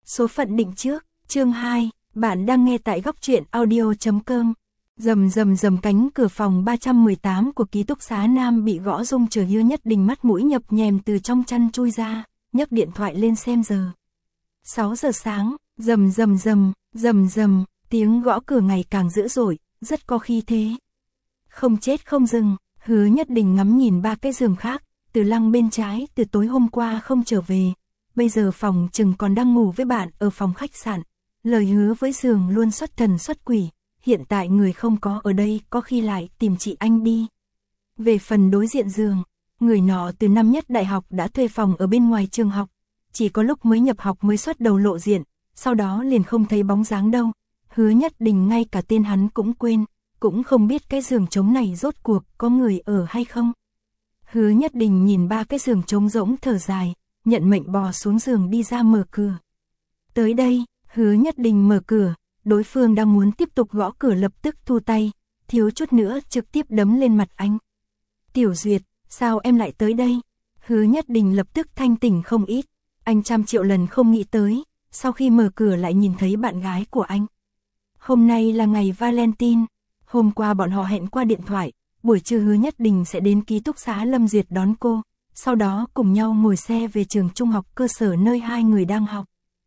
Số phận định trước, chương 2, bạn đang nghe tại góc truyện audio.com. Rầm rầm rầm, cánh cửa phòng 318 của ký túc xá Nam bị gõ rung, chờ Hứa Nhất Đình mắt mũi nhập nhèm từ trong chăn chui ra, nhấc điện thoại lên xem giờ. 6 giờ sáng, rầm rầm rầm, rầm rầm, tiếng gõ cửa ngày càng dữ dội, rất có khí thế. Không chết không dừng, Hứa Nhất Đình ngắm nhìn ba cái giường khác, Từ Lăng bên trái từ tối hôm qua không trở về, bây giờ phòng chừng còn đang ngủ với bạn ở phòng khách sạn. Lời hứa với giường luôn xuất thần xuất quỷ, hiện tại người không có ở đây, có khi lại tìm chị anh đi. Về phần đối diện giường, người nọ từ năm nhất đại học đã thuê phòng ở bên ngoài trường học, chỉ có lúc mới nhập học mới xuất đầu lộ diện, sau đó liền không thấy bóng dáng đâu. Hứa Nhất Đình ngay cả tên hắn cũng quên, cũng không biết cái giường trống này rốt cuộc có người ở hay không. Hứa Nhất Đình nhìn ba cái giường trống rỗng thở dài, nhận mệnh bò xuống giường đi ra mở cửa. Tới đây, Hứa Nhất Đình mở cửa, đối phương đang muốn tiếp tục gõ cửa lập tức thu tay, thiếu chút nữa trực tiếp đấm lên mặt anh. Tiểu Duyệt, sao em lại tới đây? Hứa Nhất Đình lập tức thanh tỉnh không ít, anh trăm triệu lần không nghĩ tới, sau khi mở cửa lại nhìn thấy bạn gái của anh. Hôm nay là ngày Valentine, hôm qua bọn họ hẹn qua điện thoại, buổi trưa Hứa Nhất Đình sẽ đến ký túc xá Lâm Duyệt đón cô, sau đó cùng nhau ngồi xe về trường trung học cơ sở nơi hai người đang học.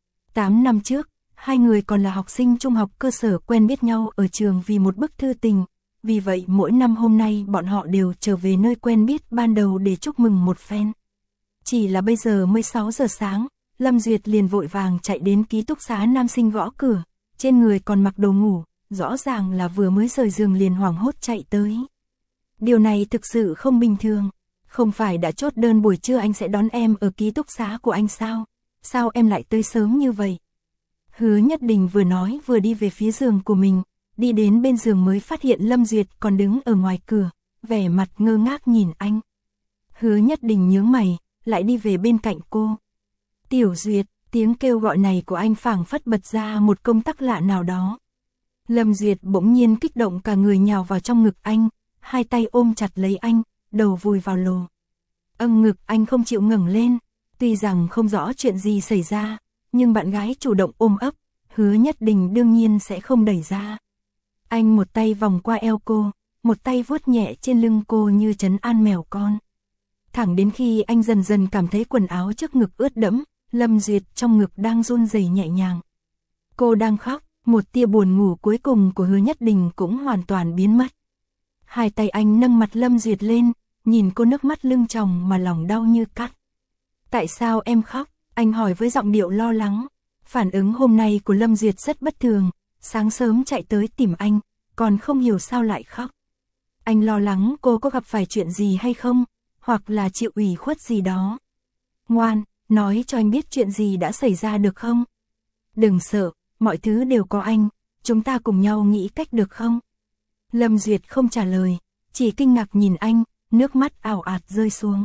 8 năm trước, hai người còn là học sinh trung học cơ sở quen biết nhau ở trường vì một bức thư tình, vì vậy mỗi năm hôm nay bọn họ đều trở về nơi quen biết ban đầu để chúc mừng một phen. Chỉ là bây giờ mới 6 giờ sáng, Lâm Duyệt liền vội vàng chạy đến ký túc xá nam sinh gõ cửa, trên người còn mặc đồ ngủ, rõ ràng là vừa mới rời giường liền hoảng hốt chạy tới. Điều này thực sự không bình thường, không phải đã chốt đơn buổi trưa anh sẽ đón em ở ký túc xá của anh sao? Sao em lại tới sớm như vậy? Hứa Nhất Đình vừa nói vừa đi về phía giường của mình, đi đến bên giường mới phát hiện Lâm Duyệt còn đứng ở ngoài cửa, vẻ mặt ngơ ngác nhìn anh. Hứa Nhất Đình nhướng mày, lại đi về bên cạnh cô. Tiểu Duyệt, tiếng kêu gọi này của anh phảng phất bật ra một công tắc lạ nào đó. Lâm Duyệt bỗng nhiên kích động cả người nhào vào trong ngực anh, hai tay ôm chặt lấy anh, đầu vùi vào lồ. Ngực anh không chịu ngẩng lên, tuy rằng không rõ chuyện gì xảy ra, nhưng bạn gái chủ động ôm ấp, Hứa Nhất Đình đương nhiên sẽ không đẩy ra. Anh một tay vòng qua eo cô, một tay vuốt nhẹ trên lưng cô như trấn an mèo con. Thẳng đến khi anh dần dần cảm thấy quần áo trước ngực ướt đẫm, Lâm Duyệt trong ngực đang run rẩy nhẹ nhàng. Cô đang khóc, một tia buồn ngủ cuối cùng của Hứa Nhất Đình cũng hoàn toàn biến mất. Hai tay anh nâng mặt Lâm Duyệt lên, nhìn cô nước mắt lưng tròng mà lòng đau như cắt. Tại sao em khóc? Anh hỏi với giọng điệu lo lắng. Phản ứng hôm nay của Lâm Duyệt rất bất thường, sáng sớm chạy tới tìm anh, còn không hiểu sao lại khóc. Anh lo lắng cô có gặp phải chuyện gì hay không, hoặc là chịu ủy khuất gì đó. Ngoan, nói cho anh biết chuyện gì đã xảy ra được không? Đừng sợ, mọi thứ đều có anh, chúng ta cùng nhau nghĩ cách được không? Lâm Duyệt không trả lời, chỉ kinh ngạc nhìn anh, nước mắt ào ạt rơi xuống.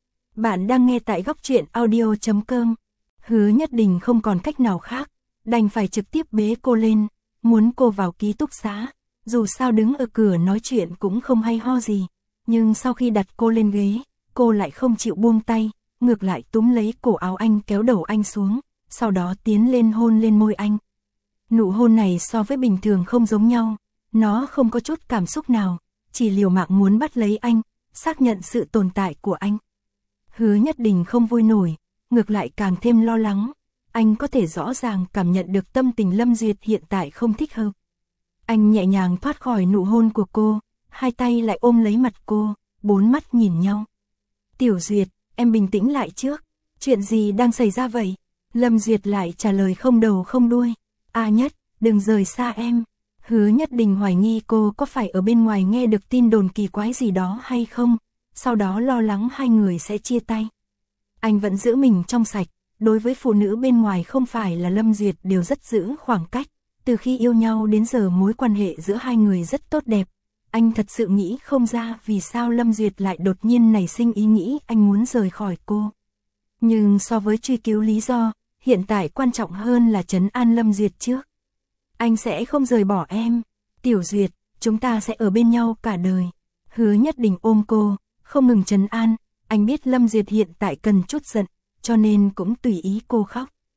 Bạn đang nghe tại góc truyện audio.com. Hứa Nhất Đình không còn cách nào khác, đành phải trực tiếp bế cô lên, muốn cô vào ký túc xá, dù sao đứng ở cửa nói chuyện cũng không hay ho gì, nhưng sau khi đặt cô lên ghế, cô lại không chịu buông tay, ngược lại túm lấy cổ áo anh kéo đầu anh xuống, sau đó tiến lên hôn lên môi anh. Nụ hôn này so với bình thường không giống nhau, nó không có chút cảm xúc nào, chỉ liều mạng muốn bắt lấy anh, xác nhận sự tồn tại của anh. Hứa Nhất Đình không vui nổi, ngược lại càng thêm lo lắng, anh có thể rõ ràng cảm nhận được tâm tình Lâm Duyệt hiện tại không thích hợp. Anh nhẹ nhàng thoát khỏi nụ hôn của cô, hai tay lại ôm lấy mặt cô, bốn mắt nhìn nhau. Tiểu Duyệt, em bình tĩnh lại trước, chuyện gì đang xảy ra vậy? Lâm Duyệt lại trả lời không đầu không đuôi. Nhất, đừng rời xa em. Hứa Nhất Đình hoài nghi cô có phải ở bên ngoài nghe được tin đồn kỳ quái gì đó hay không, sau đó lo lắng hai người sẽ chia tay. Anh vẫn giữ mình trong sạch, đối với phụ nữ bên ngoài không phải là Lâm Duyệt đều rất giữ khoảng cách, từ khi yêu nhau đến giờ mối quan hệ giữa hai người rất tốt đẹp. Anh thật sự nghĩ không ra vì sao Lâm Duyệt lại đột nhiên nảy sinh ý nghĩ anh muốn rời khỏi cô. Nhưng so với truy cứu lý do, hiện tại quan trọng hơn là trấn an Lâm Duyệt trước. Anh sẽ không rời bỏ em, Tiểu Duyệt, chúng ta sẽ ở bên nhau cả đời. Hứa Nhất Đình ôm cô, không ngừng trấn an, anh biết Lâm Duyệt hiện tại cần chút giận, cho nên cũng tùy ý cô khóc.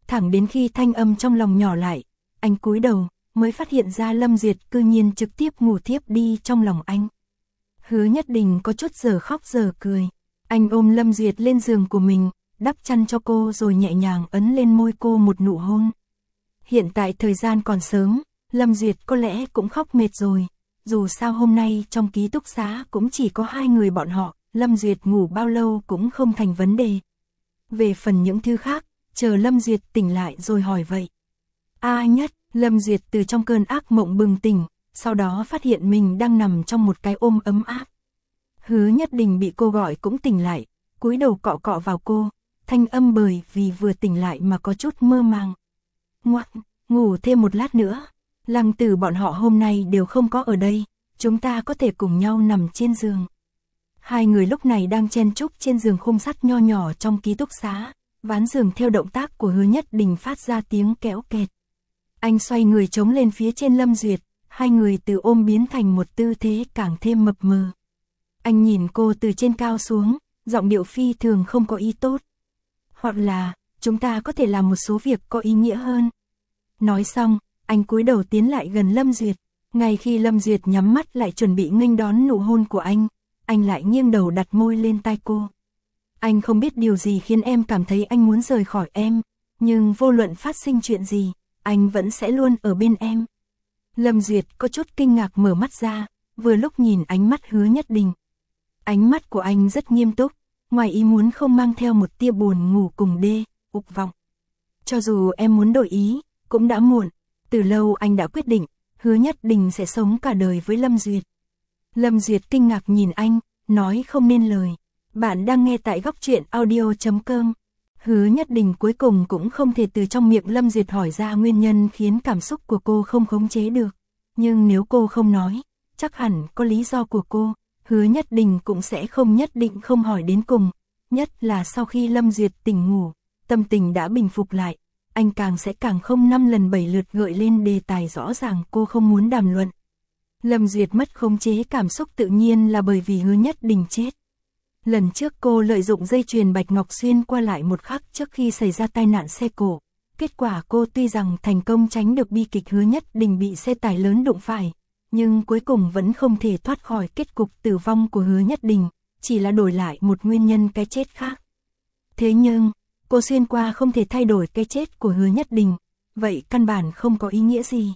Thẳng đến khi thanh âm trong lòng nhỏ lại, anh cúi đầu, mới phát hiện ra Lâm Duyệt cư nhiên trực tiếp ngủ thiếp đi trong lòng anh. Hứa Nhất Đình có chút giờ khóc giờ cười. Anh ôm Lâm Duyệt lên giường của mình, đắp chăn cho cô rồi nhẹ nhàng ấn lên môi cô một nụ hôn. Hiện tại thời gian còn sớm, Lâm Duyệt có lẽ cũng khóc mệt rồi. Dù sao hôm nay trong ký túc xá cũng chỉ có hai người bọn họ, Lâm Duyệt ngủ bao lâu cũng không thành vấn đề. Về phần những thứ khác, chờ Lâm Duyệt tỉnh lại rồi hỏi vậy. Nhất, Lâm Duyệt từ trong cơn ác mộng bừng tỉnh, sau đó phát hiện mình đang nằm trong một cái ôm ấm áp. Hứa Nhất Đình bị cô gọi cũng tỉnh lại, cúi đầu cọ cọ vào cô, thanh âm bởi vì vừa tỉnh lại mà có chút mơ màng. Ngoan, ngủ thêm một lát nữa, Lăng Tử bọn họ hôm nay đều không có ở đây, chúng ta có thể cùng nhau nằm trên giường. Hai người lúc này đang chen chúc trên giường khung sắt nho nhỏ trong ký túc xá, ván giường theo động tác của Hứa Nhất Đình phát ra tiếng kéo kẹt. Anh xoay người chống lên phía trên Lâm Duyệt, hai người từ ôm biến thành một tư thế càng thêm mập mờ. Anh nhìn cô từ trên cao xuống, giọng điệu phi thường không có ý tốt. Hoặc là, chúng ta có thể làm một số việc có ý nghĩa hơn. Nói xong, anh cúi đầu tiến lại gần Lâm Duyệt. Ngay khi Lâm Duyệt nhắm mắt lại chuẩn bị nghênh đón nụ hôn của anh lại nghiêng đầu đặt môi lên tai cô. Anh không biết điều gì khiến em cảm thấy anh muốn rời khỏi em, nhưng vô luận phát sinh chuyện gì, anh vẫn sẽ luôn ở bên em. Lâm Duyệt có chút kinh ngạc mở mắt ra, vừa lúc nhìn ánh mắt Hứa Nhất Đình. Ánh mắt của anh rất nghiêm túc, ngoài ý muốn không mang theo một tia buồn ngủ cùng ục vọng. Cho dù em muốn đổi ý, cũng đã muộn, từ lâu anh đã quyết định, Hứa Nhất Đình sẽ sống cả đời với Lâm Duyệt. Lâm Duyệt kinh ngạc nhìn anh, nói không nên lời. Bạn đang nghe tại Góc Truyện Audio.com. Hứa Nhất Đình cuối cùng cũng không thể từ trong miệng Lâm Duyệt hỏi ra nguyên nhân khiến cảm xúc của cô không khống chế được. Nhưng nếu cô không nói, chắc hẳn có lý do của cô, Hứa Nhất Đình cũng sẽ không nhất định không hỏi đến cùng. Nhất là sau khi Lâm Duyệt tỉnh ngủ, tâm tình đã bình phục lại, anh sẽ càng không 5 lần 7 lượt gợi lên đề tài rõ ràng cô không muốn đàm luận. Lâm Duyệt mất khống chế cảm xúc tự nhiên là bởi vì Hứa Nhất Đình chết. Lần trước cô lợi dụng dây chuyền bạch ngọc xuyên qua lại một khắc trước khi xảy ra tai nạn xe cộ. Kết quả cô tuy rằng thành công tránh được bi kịch Hứa Nhất Đình bị xe tải lớn đụng phải, nhưng cuối cùng vẫn không thể thoát khỏi kết cục tử vong của Hứa Nhất Đình, chỉ là đổi lại một nguyên nhân cái chết khác. Thế nhưng, cô xuyên qua không thể thay đổi cái chết của Hứa Nhất Đình, vậy căn bản không có ý nghĩa gì.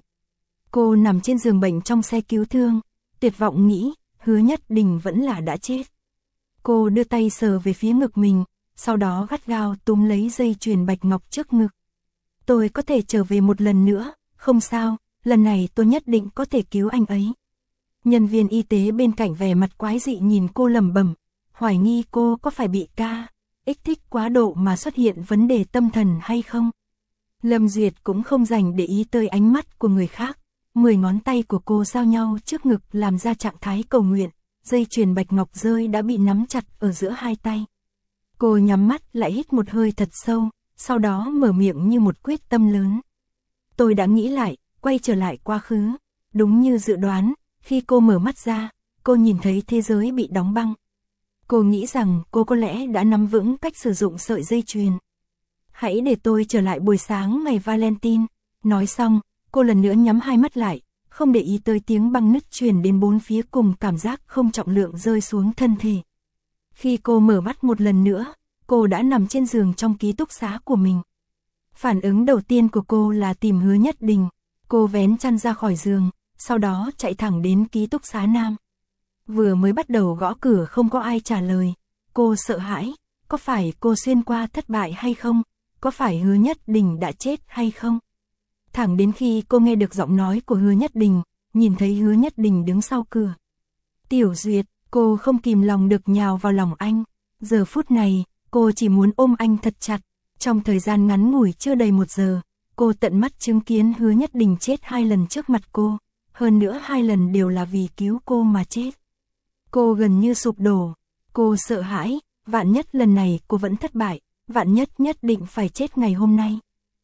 Cô nằm trên giường bệnh trong xe cứu thương, tuyệt vọng nghĩ, Hứa Nhất Đình vẫn là đã chết. Cô đưa tay sờ về phía ngực mình, sau đó gắt gao túm lấy dây chuyền bạch ngọc trước ngực. Tôi có thể trở về một lần nữa, không sao, lần này tôi nhất định có thể cứu anh ấy. Nhân viên y tế bên cạnh vẻ mặt quái dị nhìn cô lẩm bẩm, hoài nghi cô có phải bị kích thích quá độ mà xuất hiện vấn đề tâm thần hay không. Lâm Duyệt cũng không dành để ý tới ánh mắt của người khác, 10 ngón tay của cô giao nhau trước ngực làm ra trạng thái cầu nguyện, dây chuyền bạch ngọc rơi đã bị nắm chặt ở giữa hai tay. Cô nhắm mắt lại hít một hơi thật sâu, sau đó mở miệng như một quyết tâm lớn. Tôi đã nghĩ lại, quay trở lại quá khứ. Đúng như dự đoán, khi cô mở mắt ra, cô nhìn thấy thế giới bị đóng băng. Cô nghĩ rằng cô có lẽ đã nắm vững cách sử dụng sợi dây chuyền. Hãy để tôi trở lại buổi sáng ngày Valentine. Nói xong, cô lần nữa nhắm hai mắt lại, không để ý tới tiếng băng nứt truyền đến bốn phía cùng cảm giác không trọng lượng rơi xuống thân thể. Khi cô mở mắt một lần nữa, cô đã nằm trên giường trong ký túc xá của mình. Phản ứng đầu tiên của cô là tìm Hứa Nhất Đình. Cô vén chăn ra khỏi giường, sau đó chạy thẳng đến ký túc xá nam. Vừa mới bắt đầu gõ cửa không có ai trả lời. Cô sợ hãi, có phải cô xuyên qua thất bại hay không? Có phải Hứa Nhất Đình đã chết hay không? Thẳng đến khi cô nghe được giọng nói của Hứa Nhất Đình, nhìn thấy Hứa Nhất Đình đứng sau cửa. Tiểu Duyệt, cô không kìm lòng được nhào vào lòng anh. Giờ phút này, cô chỉ muốn ôm anh thật chặt. Trong thời gian ngắn ngủi chưa đầy 1 giờ, cô tận mắt chứng kiến Hứa Nhất Đình chết 2 lần trước mặt cô. Hơn nữa 2 lần đều là vì cứu cô mà chết. Cô gần như sụp đổ. Cô sợ hãi, vạn nhất lần này cô vẫn thất bại, vạn nhất nhất định phải chết ngày hôm nay.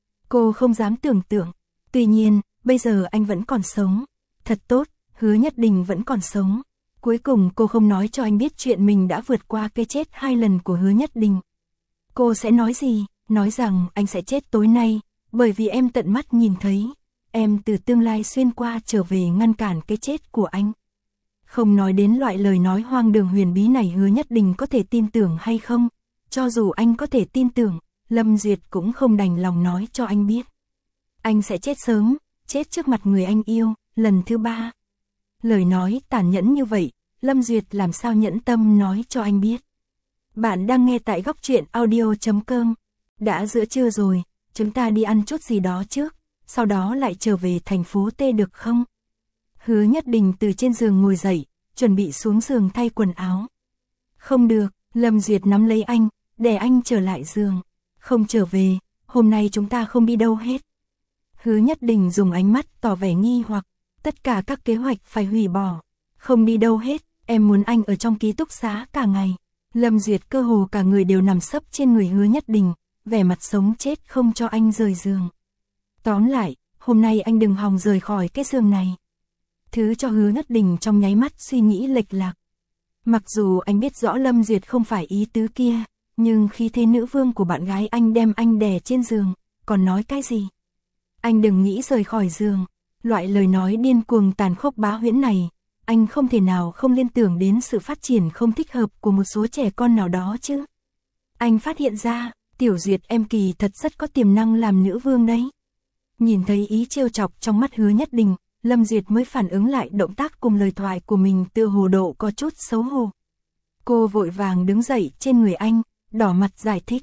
Cô không dám tưởng tượng. Tuy nhiên, bây giờ anh vẫn còn sống. Thật tốt, Hứa Nhất Đình vẫn còn sống. Cuối cùng cô không nói cho anh biết chuyện mình đã vượt qua cái chết 2 lần của Hứa Nhất Đình. Cô sẽ nói gì? nói rằng anh sẽ chết tối nay, bởi vì em tận mắt nhìn thấy, em từ tương lai xuyên qua trở về ngăn cản cái chết của anh. Không nói đến loại lời nói hoang đường huyền bí này Hứa Nhất Đình có thể tin tưởng hay không, cho dù anh có thể tin tưởng, Lâm Duyệt cũng không đành lòng nói cho anh biết. Anh sẽ chết sớm, chết trước mặt người anh yêu, lần thứ 3. Lời nói tàn nhẫn như vậy, Lâm Duyệt làm sao nhẫn tâm nói cho anh biết. Bạn đang nghe tại Góc Truyện Audio.com. Đã giữa trưa rồi, chúng ta đi ăn chút gì đó trước, sau đó lại trở về thành phố T được không? Hứa Nhất Đình từ trên giường ngồi dậy, chuẩn bị xuống giường thay quần áo. Không được, Lâm Duyệt nắm lấy anh, để anh trở lại giường. Không trở về, hôm nay chúng ta không đi đâu hết. Hứa Nhất Đình dùng ánh mắt tỏ vẻ nghi hoặc, tất cả các kế hoạch phải hủy bỏ. Không đi đâu hết, em muốn anh ở trong ký túc xá cả ngày. Lâm Duyệt cơ hồ cả người đều nằm sấp trên người Hứa Nhất Đình, vẻ mặt sống chết không cho anh rời giường. Tóm lại, hôm nay anh đừng hòng rời khỏi cái giường này. Thứ cho Hứa Nhất Đình trong nháy mắt suy nghĩ lệch lạc. Mặc dù anh biết rõ Lâm Duyệt không phải ý tứ kia, nhưng khi thấy nữ vương của bạn gái anh đem anh đè trên giường, còn nói cái gì? Anh đừng nghĩ rời khỏi giường. Loại lời nói điên cuồng tàn khốc bá huyễn này, anh không thể nào không liên tưởng đến sự phát triển không thích hợp của một số trẻ con nào đó chứ. Anh phát hiện ra, Tiểu Duyệt em kỳ thật rất có tiềm năng làm nữ vương đấy. Nhìn thấy ý trêu chọc trong mắt Hứa Nhất Đình, Lâm Duyệt mới phản ứng lại động tác cùng lời thoại của mình tựa hồ độ có chút xấu hổ. Cô vội vàng đứng dậy trên người anh, đỏ mặt giải thích.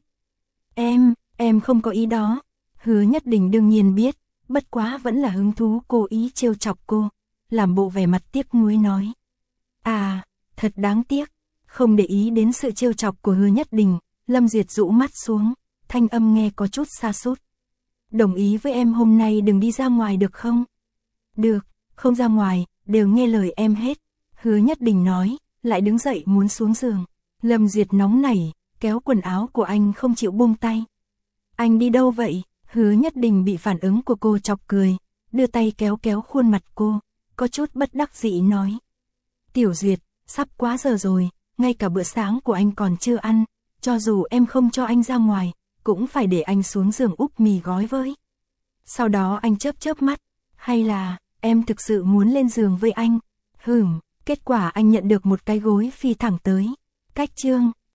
Em không có ý đó. Hứa Nhất Đình đương nhiên biết, bất quá vẫn là hứng thú cố ý trêu chọc cô, làm bộ vẻ mặt tiếc nuối nói. À, thật đáng tiếc. Không để ý đến sự trêu chọc của Hứa Nhất Đình, Lâm Duyệt rũ mắt xuống, thanh âm nghe có chút sa sút. Đồng ý với em hôm nay đừng đi ra ngoài được không? Được, không ra ngoài, đều nghe lời em hết. Hứa Nhất Đình nói, lại đứng dậy muốn xuống giường. Lâm Duyệt nóng nảy, kéo quần áo của anh không chịu buông tay. Anh đi đâu vậy? Hứa Nhất Đình bị phản ứng của cô chọc cười, đưa tay kéo kéo khuôn mặt cô, có chút bất đắc dĩ nói. Tiểu Duyệt, sắp quá giờ rồi, ngay cả bữa sáng của anh còn chưa ăn, cho dù em không cho anh ra ngoài, cũng phải để anh xuống giường úp mì gói với. Sau đó anh chớp chớp mắt, hay là, em thực sự muốn lên giường với anh? Kết quả anh nhận được một cái gối phi thẳng tới. Cách chương